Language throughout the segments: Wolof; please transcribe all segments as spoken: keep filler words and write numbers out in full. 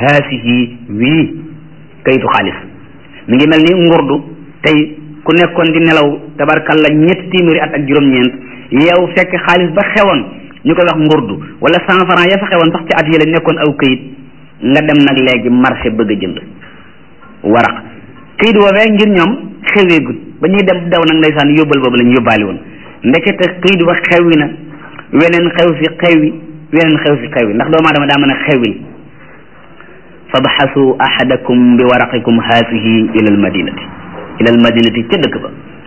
haasihi wii kayitu xaalis mi ngi mel ni ngurdu tey ku nekkoon di nelaw tabarkalla ñetti téeméeri at ak juróom-ñeent yow fekk xaalis ba xewoon ñu koy wax ngurdu wala cent franc ya fa xewoon sax ci at yële nekkoon aw kayit nga dem nag léegi marché bëgg a jënd waraq kayit woowee ngir ñoom xeweegut ba ñuy dem daw nag ndeysaan yóbbal boobu la ñu yóbbaale woon ndekete kayit ba xewwi na weneen xew fi xewwi weneen xew fi xewwi ndax doomu aadama daa mën a xewwi fabxasu ahadakum bi waraqikum haasihi ila al madinati ila al madinati ca dëkk ba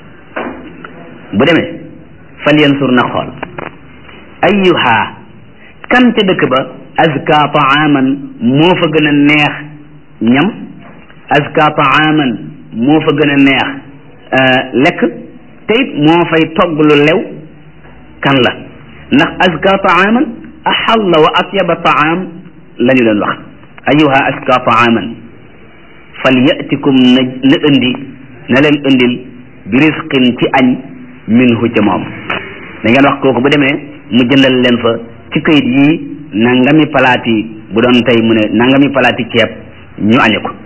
bu demee fal yansur na xool ayyuha kan ca dëkk ba azka taaman moo fa gën a neex ñam azka taaman moo fa gën a neex lekk te it moo fay togg lu lew kan la ndax azka taaman axalla wa atyaba taam la ñu leen wax ayyuha azka taaman fal yatikum na na indi na leen indil bi risqin ci añ minhu ca moom da ngeen wax kooku bu demee mu jëndal leen fa ci këyit yii nangami palaati bu doon tey mu ne nangami palaati ceeb ñu añe ko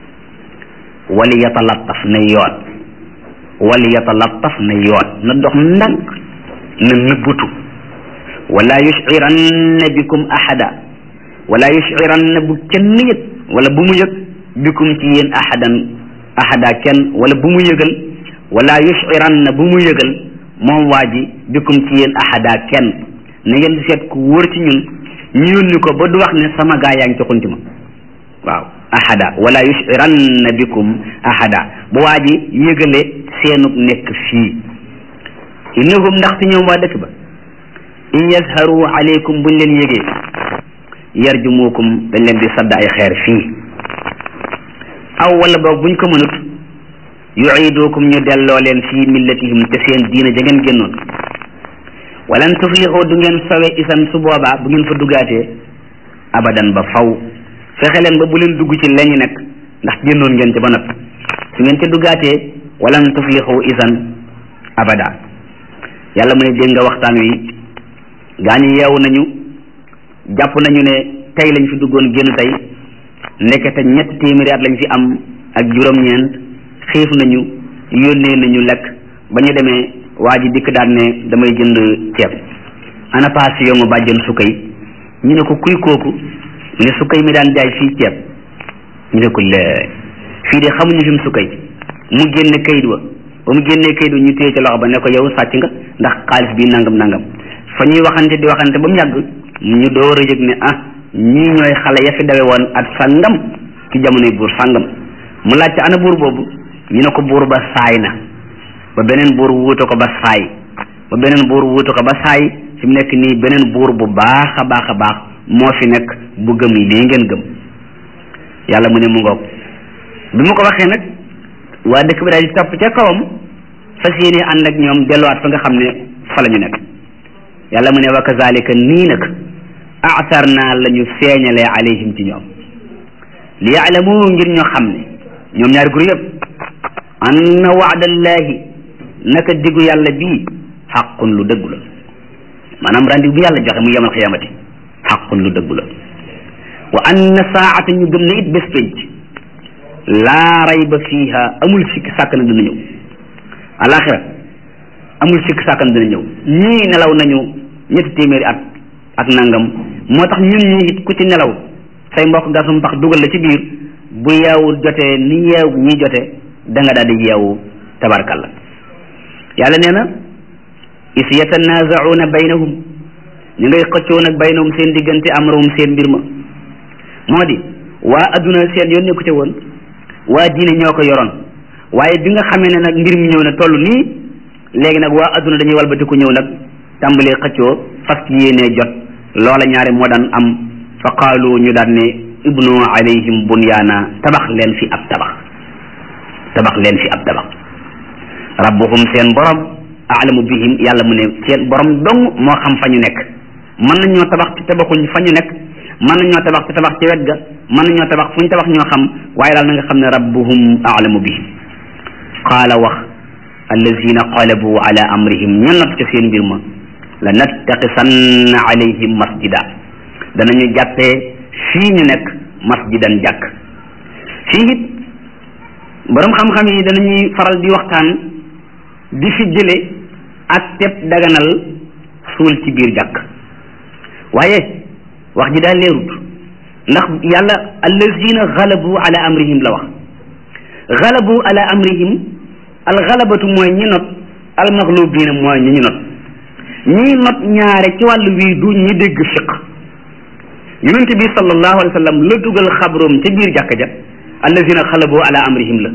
wali yatalattaf na yoon wali yatalattaf na yoon na dox ndànk na nëbbutu wala yushiranna bikum ahada wala yushiranna bu kenn yëg wala bu mu yëg bikum ci yéen ahadan ahada kenn wala bu mu yëgal wala yushiranna bu mu yëgal moom waa ji bikum ci yéen ahada kenn na ngeen di seet ku wóor ci ñun ñu yónni ko ba du wax ne sama gaa yaa ngi ci xunti ma waaw ahada wala yushiranna bikum ahada bu waa ji yëgale seenub nekk fii innahum ndaxte ñoom waa dëkk ba in yazharu alaykum buñ leen yëgee yarjumukum dañ leen di sadd ay xeer fii aw wala boog buñ ko mënut yuidukum ñu delloo leen fii millatihim te seen diina ja ngeen génnoon walan tuflixu du ngeen sawe isan su boobaa bu ngeen fa duggaatee abadan ba faw fexe leen ba bu leen dugg ci leñu nekk ndax génnoon ngeen ca ba noppi su ngeen ca duggaatee walan tuflixu isan abada yàlla mu ne dégg nga waxtaan wi gaa ñi yeewu nañu jàpp nañu ne tey lañ fi duggoon génn tey ndekete ñetti téeméeri at lañ fi am ak juróom-ñeent xiif nañu yónnee nañu lekk ba ñu demee waa ji dikk daan ne damay jënd ceeb ana paas yow ma bàjjen sukkay ñu ne ko kuy kooku mu ne sukkay mi daan jaay fii ceeb ñu ne ko lee fii de xamuñu fi mu sukkay mu génne kayit wa ba mu génnee kayit wa ñu téye ci loxo ba ne ko yow sàcc nga ndax xaalis bi nangam nangam fa ñuy waxante di waxante ba mu yàgg ñu door a yëg ne ah ñii ñooy xale ya fi dawe woon at sangam ci jamonoy buur sangam mu laajte ana buur boobu ñu ne ko buur ba saay na ba beneen buur wuute ko ba saay ba beneen buur wuute ko ba saay fi mu nekk nii beneen buur bu baax a baax a baax moo fi nekk bu gëm lii ngeen gëm yàlla mu ne mu ngoog bi mu ko waxee nag waa dëkk bi daal di topp ca kawam fas yéene ànd ak ñoom delluwaat fa nga xam ne fa la ñu nekk yàlla mu ne wa kazalika nii nag a'tarna la ñu feeñalee alayhim ci ñoom li yaalamu ngir ñoo xam ne ñoom ñaari gur yëpp anna wa'dallahi naka diggu yàlla bii xaqun lu dëggu la maanaam rendi bu yàlla joxe mu yemal xiyaamati xaqun lu dëggu la wa anna saa'ata ñu gëm ne it bés penc laa rayba fiiha amul sikki sàkk na dina ñëw alaxira amul sikki sàkk na dina ñëw ñii nelaw nañu ñetti téeméeri at ak nangam moo tax ñun ñi it ku ci nelaw say mbokk gasum pax dugal la ci biir bu yeewu jotee ni yeew ñi jotee da nga daal di yeewu tabarkalla yàlla nee na is yatanaazauna baynahum ñu ngay xëccoo nag baynahum seen diggante amrahum seen mbir ma moo di waa adduna seen yoon nekku ca woon waa diine ñoo ko yoroon waaye bi nga xamee ne nag mbir mi ñëw na toll nii léegi nag waa adduna dañuy walbatiku ñëw nag tàmbalee xëccoo fas yéenee jot loola ñaari moo daan am fa qaalu ñu daan ne ibnu alayhim bunyaana tabax leen fi ab tabax tabax leen fi ab tabax rabbuhum seen borom aalamu bihim yàlla mu ne seen borom dong moo xam fa ñu nekk mën nañoo tabax ci tabaxuñ fa ñu nekk mën nañoo tabax ci tabax ci wet ga mën nañoo tabax fu ñu tabax ñoo xam waaye daal na nga xam ne rabbuhum aalamu bihim qaala wax allazina qalabu ala amrihim ña not ca seen mbir ma la nattaqisanna alayhim masjida danañu jàppee fii ñu nekk masjidan jàkk. fii it borom xam-xam yi danañuy faral di waxtaan di fi jële ak teb daganal suul ci biir jàkk waaye wax ji daal leerut ndax yàlla allazina galabu ala amrihim la wax galabu ala amrihim al galabatu mooy ñi not al maglubina mooy ñi ñu not ñi not ñaare ci wàllu wii du ñi dégg fiq yonent bi sallallahu alayhi wa sallam la dugal xabroom ca biir jàkka ja allazina galabu ala amrihim la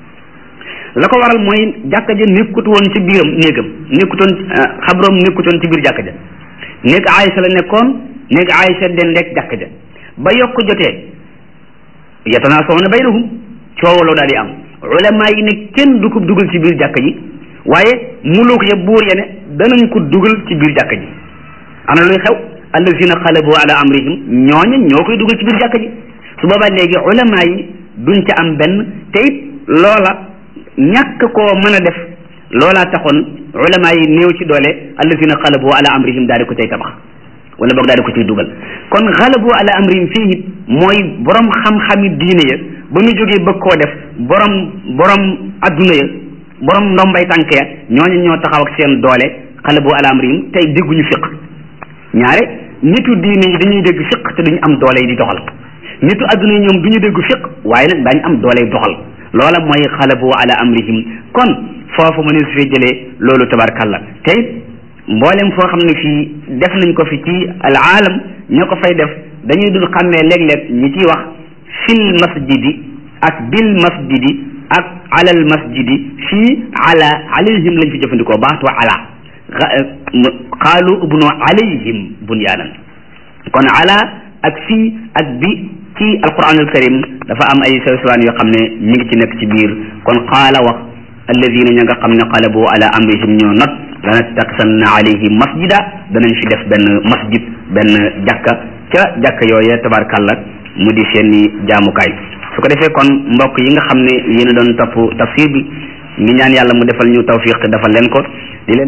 la ko waral mooy jàkka ja nekkut woon ci biiram néegam nekkutoon xabroom nekkutoon ci biir jàkka ja néeg Aïcha la nekkoon néeg Aïcha dendeeg jàkka ja ba yokk jotee yatanaasawna baynahum coowaloo daal di am ulama yi ne kenn du ko dugal ci biir jàkka ji waaye muluk ya buur ya ne danañ ko dugal ci biir jàkka ji ana luy xew allazina xalabu ala amrihim ñooña ñoo koy dugal ci biir jàkka ji su boobaa léegi ulama yi duñ ca am benn te it loola ñàkk koo mën a def loolaa taxoon ulama yi néew ci doole allazina xalabu ala amrihim daal di ko cay tabax wala boog daal di ko ciy dugal kon xalabu ala amrihim fii it mooy borom xam-xami diine ya ba ñu jógee bëgg koo def borom borom adduna ya borom ndombay tànk ya ñooñu ñoo taxaw ak seen doole xalabu ala amrihim tey dégguñu fiq ñaare nitu diine yi dañuy dégg fiq te duñu am doole yi di doxal nitu adduna yi ñoom duñu dégg fiq waaye nag daañu am doole yi doxal loola mooy xalabu ala amrihim kon foofu ma ne su fee jëlee loolu tabarkalla tey mboolem foo xam ne fii def nañ ko fi ci al aalam ña ko fay def dañuy dul xàmmee léeg-léeg ñi ciy wax fil masjidi ak bil masjidi ak alal masjidi fii ala alayhim lañ fi jëfandikoo baatu ala qaalu ubnu alayhim bunyaanan kon ala ak fii ak bi ci alquranul karim dafa am ay sew sewaan yoo xam ne mi ngi ci nekk ci biir kon qaala wax alladina ña nga xam ne qalabu ala amrihim ñoo not lanattaxisanna alayhim masjida danañ fi def benn masjid benn jàkka ca jàkka yooye tabarkalla mu di seeni jaamukaay su ko defee kon mbokk yi nga xam ne yéen a doon topp tafsir bi ngi ñaan yàlla mu defal ñu tawfiq te defal leen ko di leen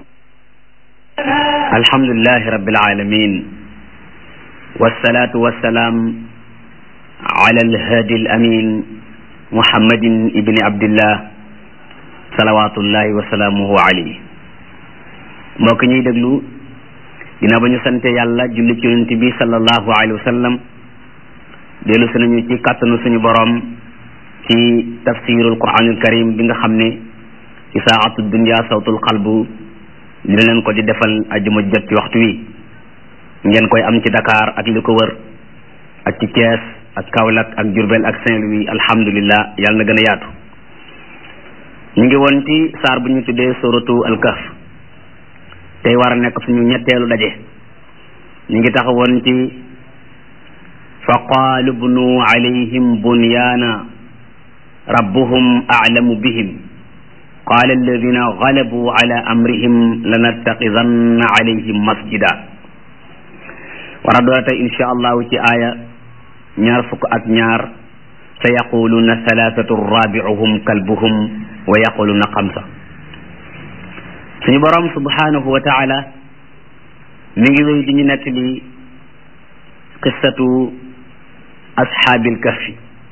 alhamdulillahi rabbil alamin wassalatu wassalaam ala alhadi al amin muhammadin ibni abdillah salawatullahi wa salaamuhu alayhi mbokk ñuy déglu dina ba ñu sante yàlla julli ci yonent bi sallallahu alayhi wa sallam dellu si nañu ci kàttanu suñu borom ci tafsirul quranul karim bi nga xam ne ci saatu dunya sawtul qalbu dina leen ko di defal ajuma jot ci waxtu wi ngeen koy am ci Dakar ak li ko wër ak ci Thiès ak Kaolack ak Diourbel ak Saint-Louis alhamdulillah yàlla na gën a yaatu ñu ngi woon ci saar bu ñu tuddee suratu al-Kahf tey war a nekk suñu ñetteelu daje ñu ngi taxawoon ci fa qaalu bnu alayhim bunyaana rabbuhum a'lamu bihim qaala alladina galabu ala amrihim lanattaxidanna alayhim masjida war a doora tey insha allahu ci aaya ñaar fukk ak ñaar sa yaquluuna thalathatu rabi'uhum kalbuhum wa yaquluuna xamsa suñu borom subhanahu wa taala mi ngi wéy di ñu nekk li qissatu ashaabil kahfi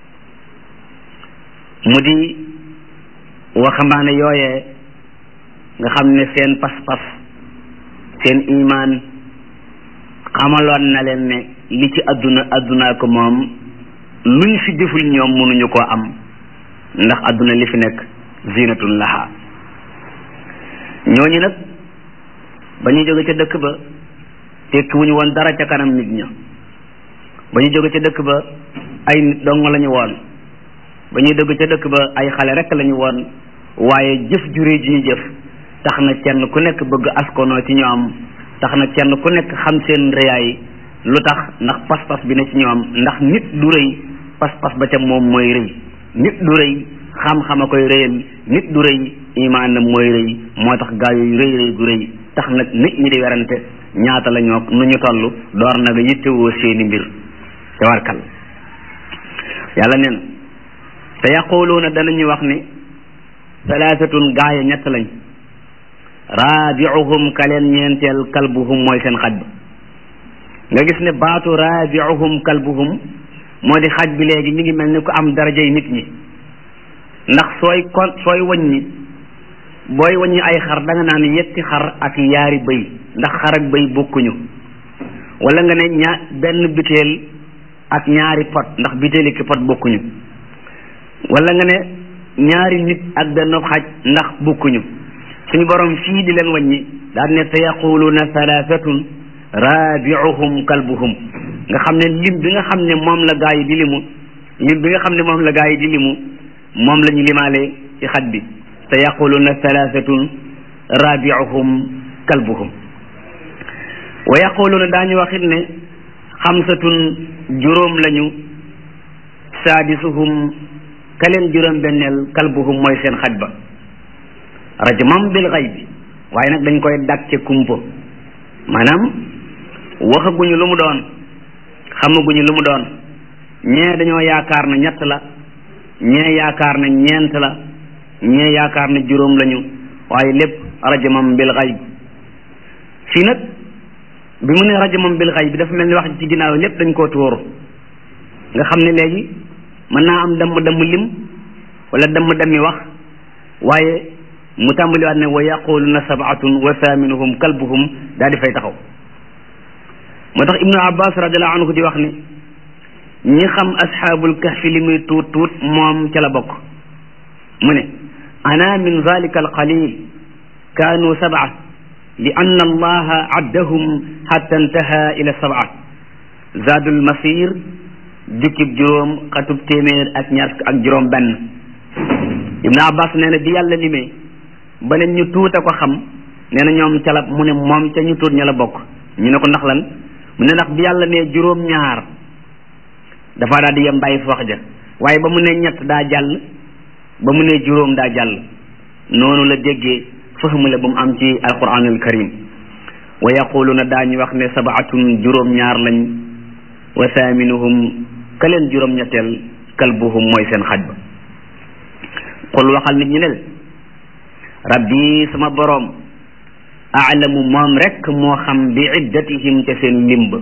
mu di waxambaane yooyee nga xam ne seen pas-pas seen imaan xamaloon na leen ne li ci adduna addunaa ko moom luñ fi deful ñoom mënuñu koo am ndax adduna li fi nekk zinatun laha ñooñu nag ba ñu jóge ca dëkk ba tekki wuñu woon dara ca kanam nit ña ba ñu jóge ca dëkk ba ay nit dong lañu woon ba ñuy dëgg ca dëkk ba ay xale rek lañu woon waaye jëf juree ji ñu jëf tax na kenn ku nekk bëgg askonoo ci ñoom tax na kenn ku nekk xam seen rëyaay lu tax ndax pas-pas bi ne ci ñoom ndax nit du rëy pas-pas ba ca moom mooy rëy nit du rëy xam-xam a koy rëyal nit du rëy imaan na mooy rëy moo tax gaa yooyu rëy rëy gu rëy tax nag nit ñi di werante ñaata la ñoo nu ñu toll door na nga yittewoo seeni mbir te warkal yàlla neen te yaquluuna danañu wax ne salaasatun gaaya ñett lañ raabiuhum kaleen ñeenteel kalbuhum mooy seen xaj ba nga gis ne baatu raabiuhum kalbuhum moo di xaj bi léegi mi ngi mel ni ku am darajay nit ñi ndax sooy kon sooy waññi booy waññi ay xar da nga naan yetti xar ak yaari bëy ndax xar ak bëy bokkuñu wala nga ne ñaa benn biteel ak ñaari pot ndax biteel ki pot bokkuñu wala nga ne ñaari nit ak benn xaj ndax bokkuñu suñu borom fii di leen waññi daal ne te yaquluuna thalathatun rabiuhum kalbuhum nga xam ne lim bi nga xam ne moom la gaa yi di limu lim bi nga xam ne moom la gaa yi di limu moom la ñu limaale ci xaj bi te yaquluuna thalathatun rabiuhum kalbuhum wa yaquluuna daañu waxit ne xamsatun juróom lañu saadisuhum kaleen juróom benneel kalbuhum mooy seen xaj ba rajmam bil ghaybi waaye nag dañ koy dàcce kumpo maanaam waxaguñu lu mu doon xamaguñu lu mu doon ñee dañoo yaakaar na ñett la ñee yaakaar na ñeent la ñee yaakaar na juróom lañu waaye lépp rajmam bil ghayb fii nag bi mu ne rajmam bil ghayb bi dafa mel ni wax ci ginnaaw lépp dañ koo tuuru nga xam ne léegi mën naa am damm damm lim wala damm dammi wax waaye mu tàmbaliwaat ne wa yaquluna sabatun wa thaminuhum kalbuhum daal di fay taxaw moo tax ibnu abbas radiallahu anhu di wax ni ñi xam asxaabul kahfi li muy tuut tuut moom ca la bokk mu ne ana min zalika alqalil kaanu sab'a li anna allaha addahum xatta intaha ila sab'a zaadul masir jukkib juróom xatub téeméer ak ñaar ak juróom benn ibnu abbas nee na bi yàlla limee ba leen ñu tuuta ko xam nee na ñoom ca la mu ne moom ca ñu tuut ña la bokk ñu ne ko ndax lan mu ne ndax bi yàlla ne juróom ñaar dafa daal di yem bàyyi fi wax ja waaye ba mu ne ñett daa jàll ba mu ne juróom daa jàll noonu la déggee fahmu la ba mu am ci alquranul karim wa yaquluna daañu wax ne sabaatun juróom ñaar lañ wa thaminuhum ka leen juróom ñetteel kalbuhum mooy seen xaj ba qul waxal nit ñi ne rabbi sama boroom aalamu moom rek moo xam bi iddatihim ca seen limb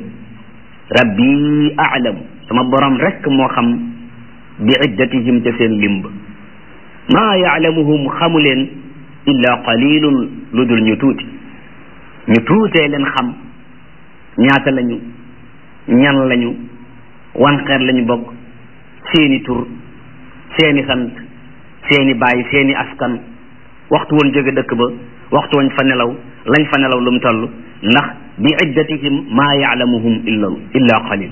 rabbi aalamu sama boroom rek moo xam bi iddatihim ca seen limb maa yaalamuhum xamu leen illa qalilun lu dul ñu tuuti ñu tuutee leen xam ñaata lañu ñan lañu wan xeet lañu bokk seeni tur seeni sant seeni baay seeni askan waxtu woon jóge dëkk ba waxtu woon fa nelaw lañ fa nelaw lu mu toll ndax bi iddatihim maa yaalamuhum illa illa qalil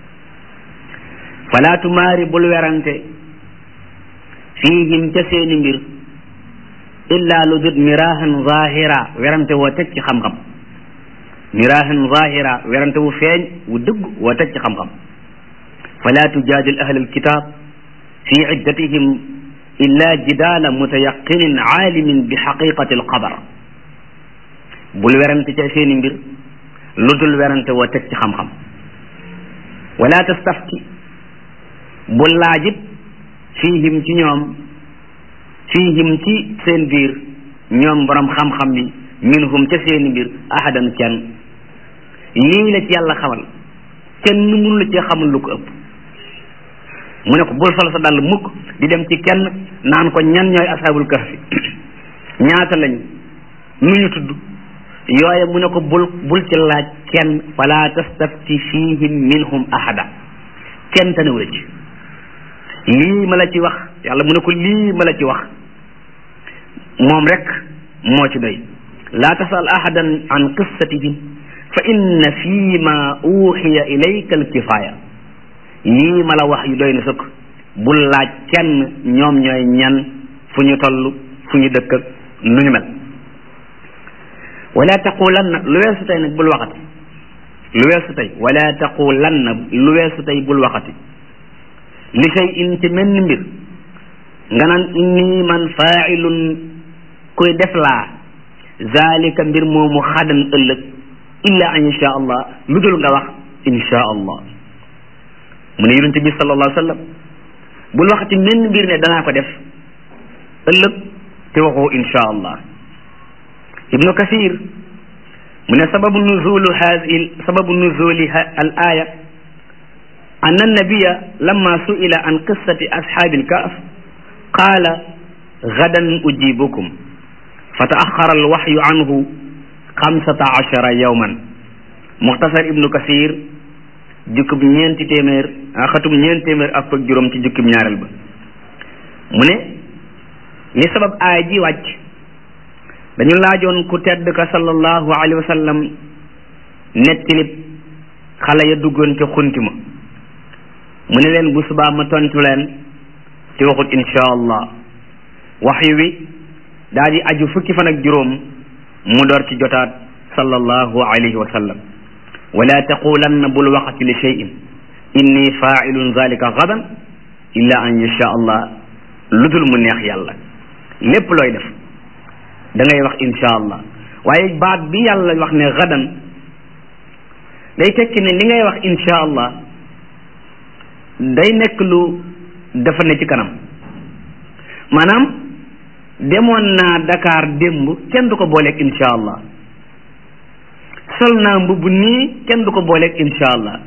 fala tumaari bul werante fiihim ca seeni mbir illa lu dut mirahan zahira werante woo teg ci xam-xam mirahan zahira werante wu feeñ wu dëgg woo teg ci xam-xam fala tujaadil ahlal kitab fi iddatihim illa jidaala mutayaqinin aalimin bi xaqiqati alxabar bul werante ca seeni mbir lu dul werante woo teg ci xam-xam wala tastafti bul laajit fiihim ci ñoom fiihim ci seen biir ñoom borom xam-xam yi minhum ca seeni mbir ahadan kenn lii la ci yàlla xamal kenn mënu la cee xamal lu ko ëpp mu ne ko bul sol sa dàll mukk di dem ci kenn naan ko ñan ñooy ashabul kahfi ñaata lañ nu ñu tudd yooye mu ne ko bul bul ci laaj kenn fala tastafti fihim minhum ahada kenn tanewu la ci lii ma la ci wax yàlla mu ne ko lii ma la ci wax moom rek moo ci doy laa tasal ahadan an qissatihim fa inna fi ma uxiya ilayka alkifaya lii ma la wax yu doy na sëkk bul laaj kenn ñoom ñooy ñan fu ñu toll fu ñu dëkk ak nu ñu mel wala taqulanna lu weesu tey nag bul waxati lu weesu tey wala taqulanna lu weesu tey bul waxati li shay'in ci menn mbir nga naan inni man fa'ilun kuy def laa zalika mbir moomu xadan ëllëg illa an insha allah lu dul nga wax insha allah mu ne yonent bi sallallahu alayhi wa sallam bul waxati menn mbir ne danaa ko def ëllëg te waxoo insha allah ibnu kasir mu ne sababu nuzulu haadihi sababu nuzuli al aya anna nabiya lamma su'ila an qissati ashaabil kahf qaala gadan ujibukum fa ta'axxara alwaxyu anhu xamsata achara yawman. muxtasar ibnu kasir jukkub ñeenti téeméer xatum ñeenti téeméer ak fukk juróom ci jukkub ñaareel ba mu ne li sabab aaya ji wàcc dañu laajoon ku tedd ka sallallahu alayhi wa sallam nettilib xale ya duggoon ca xunti ma mu ne leen bu subaa ma tontu leen ci waxut insha allah waxyu wi daal di aju fukki fan ak juróom mu door ci jotaat sallallahu alayhi wa sallam wala taqulanna bul waxati li shay'in inni fa'ilun zalika gadan illa an yasha allah ludul mu neex yàlla lépp looy def da ngay wax insha allah waaye baat bi yàlla wax ne gadan day tekki ne li ngay wax insha allah day nekk lu dafa ne ci kanam maanaam demoon naa Dakar démb kenn du ko booleeg insha allah sol naa mbubb nii kenn du ko booleeg insha allah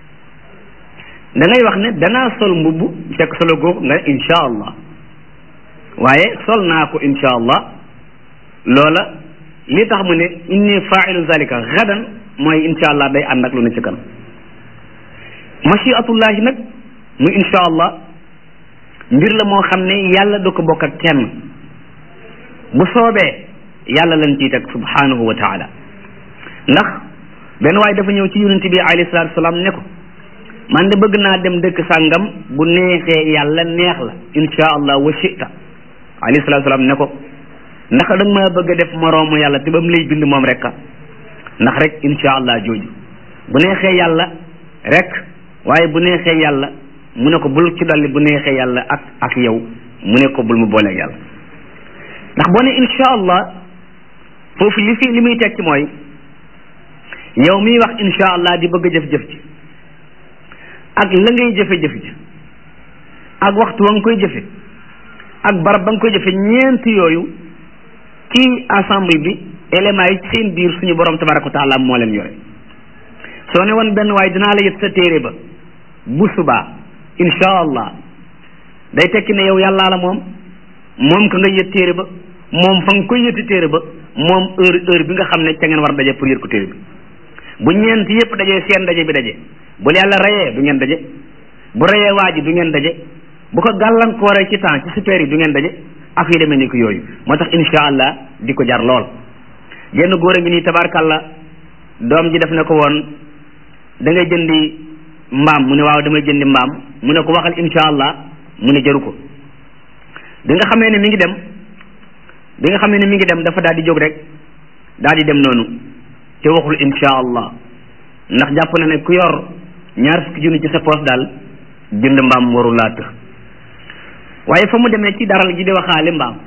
da ngay wax ne danaa sol mbubb fekk solo googu nga insha allah waaye sol naa ko insha allah loola li tax mu ne inni fa'ilu zalika gadan mooy insha allah day ànd ak lu ne ci kanam mashiatullahi nag mu insha allah mbir la moo xam ne yàlla du ko bokk ak kenn bu soobee yàlla lañ ciy teg subhanahu wa taala ndax benn waaye dafa ñëw ci yonent bi alayhi salaatu wasalaam ne ko man de bëgg naa dem dëkk sàngam bu neexee yàlla neex la insha allah wa shita alayhi salaatu wasalaam ne ko ndax da nga ma bëgg a def moroomu yàlla te ba mu lay bind moom rek ndax rek insha allah jooju bu neexee yàlla rek waaye bu neexee yàlla mu ne ko bul ci dolli bu neexee yàlla ak ak yow mu ne ko bul mu booleeg yàlla ndax boo ne insha allah foofu li fi li muy tekki mooy yow miy wax insha allah di bëgg a jëf-jëf ji ak la ngay jëfe-jëf ji ak waxtu wa nga koy jëfe ak barab ba nga koy jëfe ñeent yooyu ci ensemble bi éléments yi seen biir suñu borom tabaraka wa taala moo leen yore soo ne woon benn waaye dinaa la yët sa téere ba bu subaa insha allah day tekki ne yow yàllaa la moom moom ka nga yët téere ba moom fa nga koy yëti téere ba moom heure heure bi nga xam ne ca ngeen war a daje pour yët ko téere bi bu ñeent yëpp dajee seen daje bi daje bu yàlla rayee du ngeen daje bu rayee waa ji du ngeen daje bu ko gàllankooree ci temps ci super yi du ngeen daje ak yu demee ni ko yooyu moo tax insha allah di ko jar lool genn góor a ngi nii tabarkalla doom ji def na ko woon da ngay jëndi mbaam mu ne waaw damay jëndi mbaam mu ne ko waxal insha allah mu ne jaru ko bi nga xamee ne mi ngi dem bi nga xamee ne mi ngi dem dafa daal di jóg rek daal di dem noonu te waxul insha allah ndax jàpp na ne ku yor ñaar fukki junni ci sa poos daal jënd mbaam waru laa të waaye fa mu demee ci daral ji di waxaale mbaam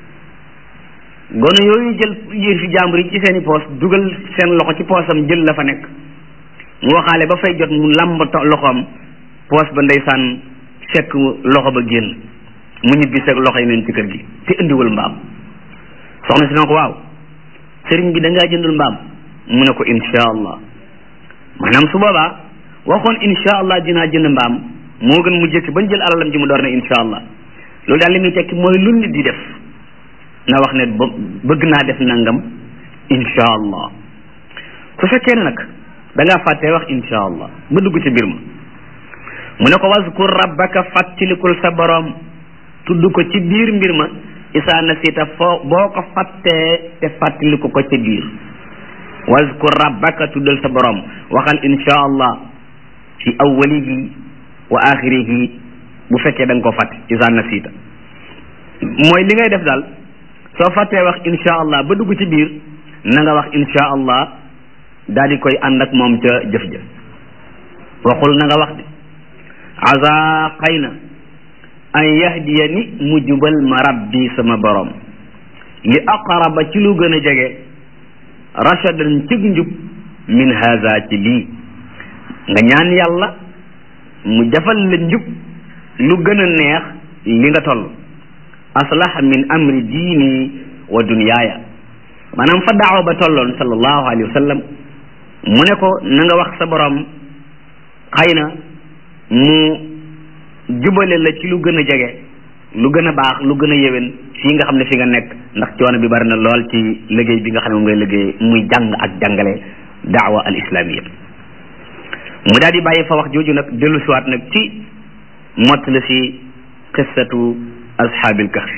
gone yooyu jël yéer fi jàmbur yi ci seeni poos dugal seen loxo ci poosam jël la fa nekk mu waxaale ba fay jot mu làmb loxoom poos ba ndeysaan fekk loxo ba génn mu ñibbi seeg loxo yi neen ci kër gi te indiwul mbaam soxna si na ko waaw sëriñ bi da ngaa jëndul mbaam mu ne ko insha allah maanaam su boobaa waxoon insha allah dinaa jënd mbaam moo gën mu jëkk bañ jël alalam ji mu door ne insha allah loolu daal li muy tekki mooy lu nit di def na wax ne bëgg naa def nangam insha allah su fekkee ne nag da ngaa fàttee wax insha allah ba dugg ci mbir ma mu ne ko wazkur rabbaka fàttalikul sa borom tudd ko ci biir mbir ma isaa nasita foo boo ko fàttee te fàttaliku ko ci biir wazkur rabbaka tuddal sa borom waxal insha allah fi awwalihi wa axirihi bu fekkee da nga ko fàtte isaa nasita mooy li ngay def daal soo fàttee wax insha allah ba dugg ci biir na nga wax insha allah daal di koy ànd ak moom ca jëf-jëf waxul na nga wax de asa xëy na an yahdiya ni mu jubal ma rabbi sama borom li aqraba ci lu gën a jege rashadan cig njub min haza ci lii nga ñaan yàlla mu jafal la njub lu gën a neex li nga toll aslaha min amri diini wa dunyaaya maanaam fa daawa ba tolloon sallallahu alayhi wa sallam mu ne ko na nga wax sa borom xëy na mu jubale la ci lu gën a jege lu gën a baax lu gën a yéwén fii nga xam ne fi nga nekk ndax coono bi bari na lool ci liggéey bi nga xam ne moom ngay liggéey muy jàng ak jàngale daawa al islamiyya mu daal di bàyyi fa wax jooju nag dellu siwaat nag ci mott la si qissatu ashaabil kahfi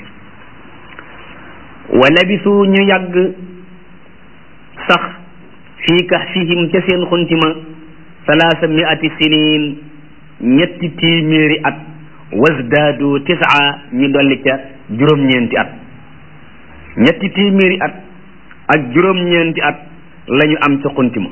wa labisu ñu yàgg sax fii kahfihim ca seen xuntima salaasa miati sinin ñetti téeméeri at wasdaadu tisaa ñu dolli ca juróom-ñeenti at ñetti téeméeri at ak juróom-ñeenti at la ñu am ca xuntima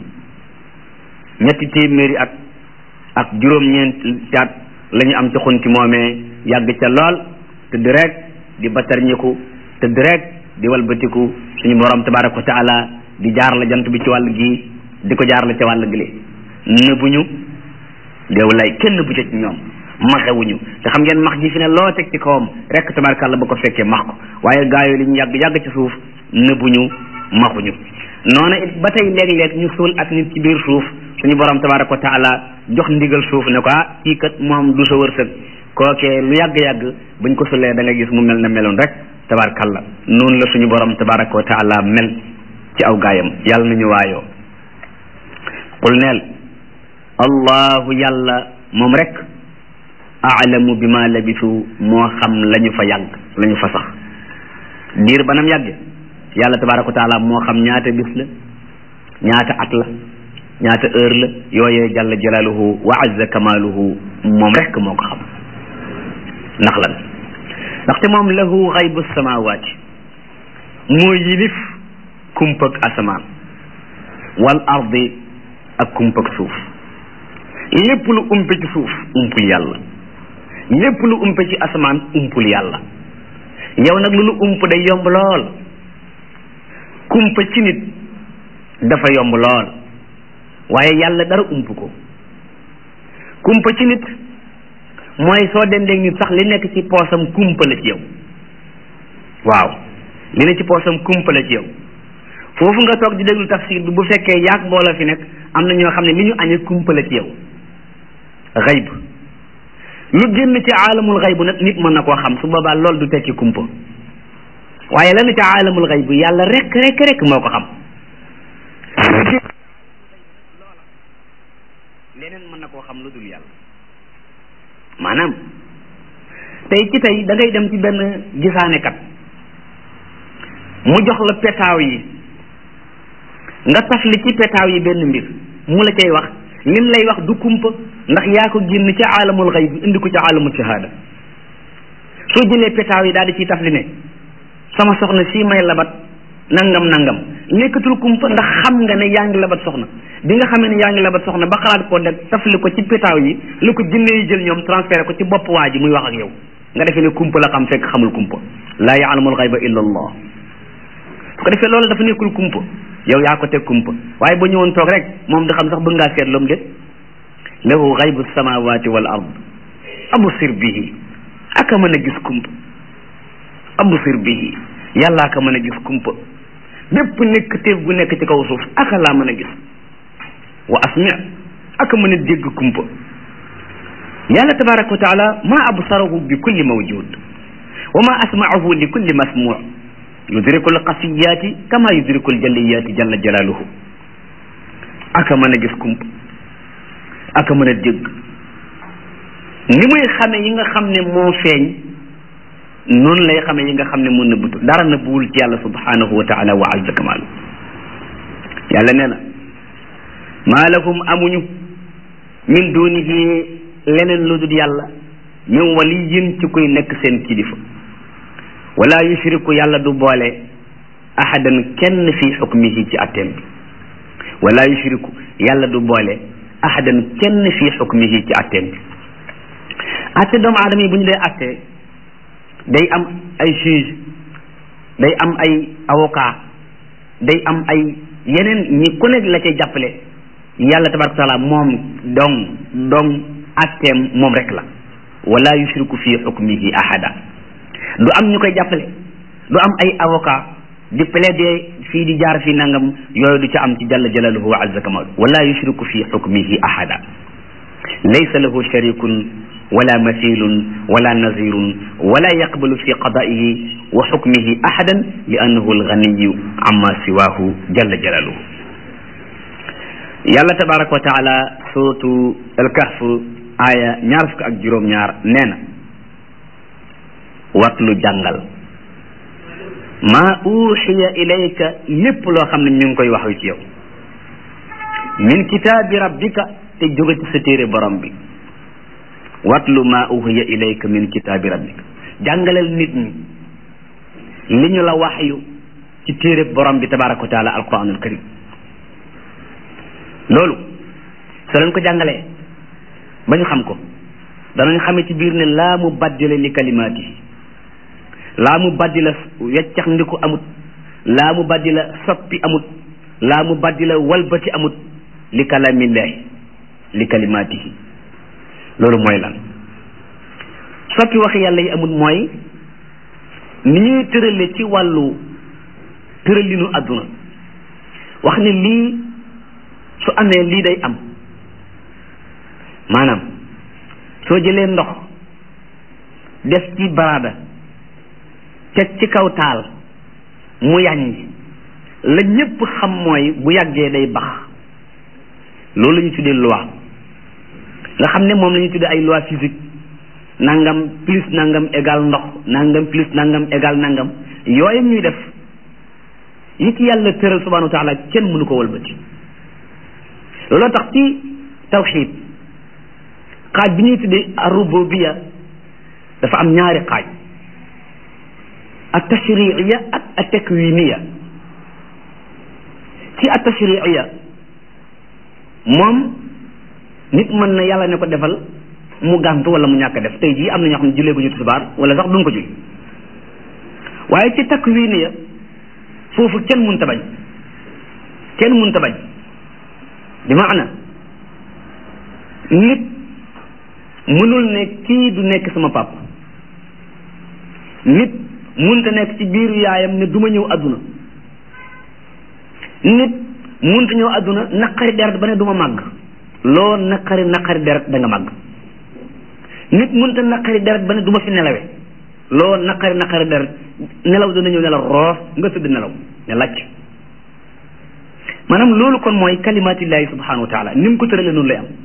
ñetti téeméeri at ak juróom-ñeenti at la ñu am ca xunti moomee yàgg ca lool tëdd rek di batarñiku tëdd rek di walbatiku suñu borom tabaraka wa taala di jaar la jant bi ci wàll gi di ko jaar la ca wàll gi nëbbuñu déew lay kenn bu ca ci ñoom maxewuñu te xam ngeen max ji fi ne loo teg ci kawam rek tabarakàlla ba ko fekkee max ko waaye gaayo li ñu yàgg yàgg ci suuf nëbbuñu maxuñu noonu it ba tey léeg-léeg ñu suul ak nit ci biir suuf suñu borom tabaraka wa taala jox ndigal suuf ne ko ah kii kat moom du sa wërsëg kookee lu yàgg-yàgg buñ ko sulee da nga gis mu mel na meloon rek tabarakàlla noonu la suñu borom tabaraka wa taala mel ci aw gaayam yàlla nañu waayoo qul neel allahu yàlla moom rek aalamu bi ma labisu moo xam la ñu fa yàgg la ñu fa sax diir banam yàgg yàlla tabaraka wa taala moo xam ñaata bis la ñaata at la ñaata heure la yooyee jalla jalaaluhu wa azza kamaaluhu moom rek moo ko xam ndax lan ndaxte moom lahu xaybu samawaati moo yilif kumpag asamaan wal ardi ak kumpag suuf lépp lu umpe ci suuf umpul yàlla lépp lu umpe ci asamaan umpul yàlla yow nag lu lu ump day yomb lool kumpa ci nit dafa yomb lool waaye yàlla dara ump ko kumpa ci nit mooy soo dendeeg nit sax li nekk ci poosam kumpa la ci yow waaw li ne ci poosam kumpa la ci yow foofu nga toog di déglu tafsir bi bu fekkee yaag mboola fi nekk am na ñoo xam ne li ñu añee kumpa la ci yow xayb lu génn ci aalamul xayb nag nit mën na koo xam su boobaa loolu du tekki kumpa waaye la ne ci aalamul xayb yàlla rek rek rek moo ko xam leneen mën na koo xam lu dul yàlla maanaam tey ci tey da ngay dem ci benn gisaanekat mu jox la petaaw yi nga tafli ci petaaw yi benn mbir mu la cay wax lim lay wax du kumpa ndax yaa ko génn ci aalamul xayb indi ko ci aalamul shahada soo jëlee petaaw yi daal di ciy tafli ne sama soxna sii may labat nangam nangam nekkatul kumpa ndax xam nga ne yaa ngi labat soxna bi nga xamee ne yaa ngi labat soxna ba xalaat ko nag tafli ko ci petaaw yi lu ko jinne yi jël ñoom transféré ko ci bopp waa ji muy wax ak yow nga defee ne kumpa la xam fekk xamul kumpa laa ya'lamul xayba illa allah su ko defee loolu dafa nekkul kumpa yow yaa ko teg kumpa waaye ba ñëwoon toog rek moom da xam sax bëgg ngaa seet loom déet lahu xaybu samawati wal ard absir bihi aka mën a gis kumpa absir bihi yàllaa ka mën a gis kumpa bépp nekk téef gu nekk ci kaw suuf aka laa mën a gis wa asmi aka mën a dégg kumpa yàlla tabaraka wa taala ma absarahu bi kulli mawjud wa ma asmaahu li kulli masmuu yudriku alxasiyaati kama yudriku aljalliyaati jalla jalaaluhu aka mën a gis kumpa aka mën a dégg ni muy xame yi nga xam ne moo feeñ noonu lay xame yi nga xam ne moo nëbbutu dara nëbbuwul ci yàlla subhanahu wa taala wa azza kamaalu yàlla nee na maa lahum amuñu min dunihi leneen lu dul yàlla min waliyin ci kuy nekk seen kilifa wala yushriku yàlla du boole ahadan kenn fi xukmihi ci atteem bi wala yushriku yàlla du boole ahadan kenn fi xukmihi ci atteem bi atte doomu aadama yi bu ñu dee atte day am ay juge day am ay avocat day am ay yeneen ñi ku nekk la cay jàppale yàlla tabaraka taala moom dong dong atteem moom rek la wala yushriku fi xukmihi ahada du am ñu koy jàppale du am ay avocat di plaider fii di jaar fii nangam yooyu du ca am ci jalla jalaluhu wa azza kamal wala yushriku fi xukmihi ahada laysa lahu sharikun wala mathilun wala nazirun wala yaqbalu fi qada'ihi wa hukmihi ahadan li annahu alganiyu amma siwahu jalla jalaluhu. yàlla tabaraka wa taala suratu alkahf aya ñaar fukk ak juróom-ñaar nee na watlu jàngal maa uxiya ilayka lépp loo xam ne ñu ngi koy wax ci yow min kitaabi rabbika te jóge ci sa téere borom bi watlu maa uxiya ilayka min kitaabi rabbika jàngalal nit ñi li ñu la waxyu ci téere borom bi tabaraka wa taala alquranul karim loolu soo leen ko jàngalee ba ñu xam ko danañ xamee ci biir ne laa mu baddila li kalimaati laa mu baddila weccax ndiku amut laa mu baddila soppi amut laa mu baddila walbati amut li kalamillahi li kalimaatihi loolu mooy lan soppi waxi yàlla yi amut mooy ni ñuy tërale ci wàllu tëralinu àdduna wax ne lii su amee lii day am maanaam soo jëlee ndox def ci baraada teg ci kaw taal mu yàññ la ñépp xam mooy bu yàggee day bax loolu la ñu tuddee loi nga xam ne moom la ñu tuddee ay loi physique nangam plus nangam égal ndox nangam plus nangam égal nangam yooyu ñuy def yi ci yàlla tëral subhanahu wa taala kenn mënu ko wëlbati looloo tax ci tawxiid xaaj bi ñuy tuddee ar-rububiyya dafa am ñaari xaaj at-tashri'iyya ak at-takwiniyya ci at-tashri'iyya moom nit mën na yàlla ne ko defal mu gàntu wala mu ñàkk def tey jii am na ñoo xam ne jullee gu ñu tisbaar wala sax duñ ko julli waaye ci takwiniyya foofu kenn mënta bañ kenn mënta bañ bi maana nit mënul ne kii du nekk sama pap nit mënta nekk ci biiru yaayam ne du ma ñëw adduna nit mënta ñëw adduna naqari deret ba ne du ma màgg loo naqari naqari deret da nga màgg nit mënta naqari deret ba ne du ma fi nelawe loo naqari naqari deret nelaw dana ñëw ne la roof nga tëdd nelaw ne lacc maanaam loolu kon mooy kalimatillahi subhanahu wa taala ni mu ko tëralee noonu lay am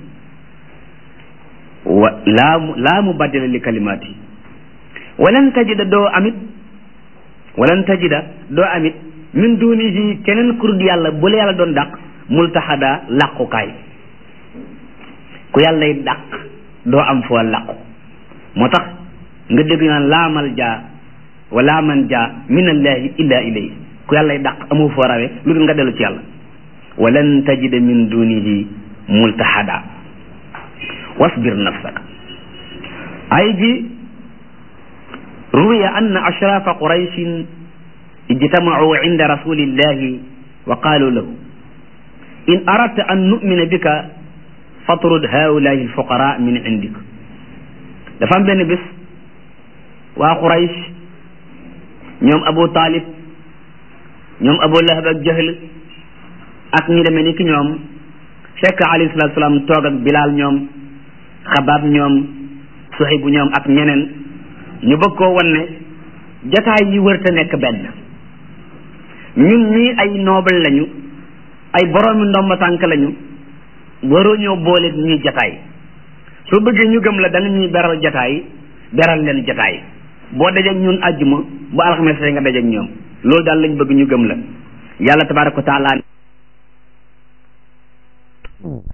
wa laa mu laa mu baddila li kalimaati walan tajida doo amit walan tajida doo amit min dunihi keneen kurud yàlla bu la yàlla doon dàq multaxada làqukaay ku yàllay dàq doo am foo làqu moo tax nga dégg naan laamal jaa wa laaman jaa min allahi illa ilayhi ku yàllay dàq amoo foo rawe lu dul nga dellu ci yàlla walan tajida min dunihi multahada wasbir nafsaka ay ji ruwiya anna ashrafa qurayshin ijtama'u inda rasulillahi wa qalu lahu in aradta an nu'mina bika fatrud haulahi alfuqara min indik dafa am benn bés waa Quraysh ñoom Abu Talib ñoom Abu Lahab ak Jahl ak ñi demee ni ki ñoom fekk alayhi salaatu salaam toog ak Bilaal ñoom Xabaab ñoom Suhayb ñoom ak ñeneen ñu bëgg koo wan ne jataay yi wërta nekk benn ñun ñii ay noble lañu ay boroomi ndomba tànk lañu waroo ñoo boole ñuy jataay soo bëggee ñu gëm la da nga ñuy beral jataay beral leen jataay boo dajeeg ñun àjjuma bu alxames nga dajeeg ñoom loolu daal lañ bëgg ñu gëm la yàlla tabaaraka wa taala